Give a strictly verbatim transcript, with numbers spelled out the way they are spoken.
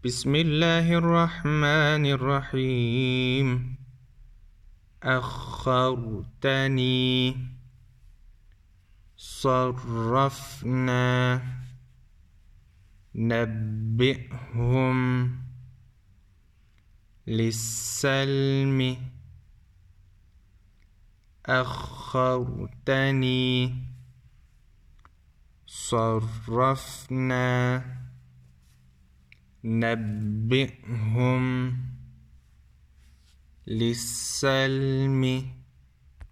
بسم الله الرحمن الرحيم. أخرتني صرفنا نبئهم للسلم أخرتني صرفنا نبئهم للسلم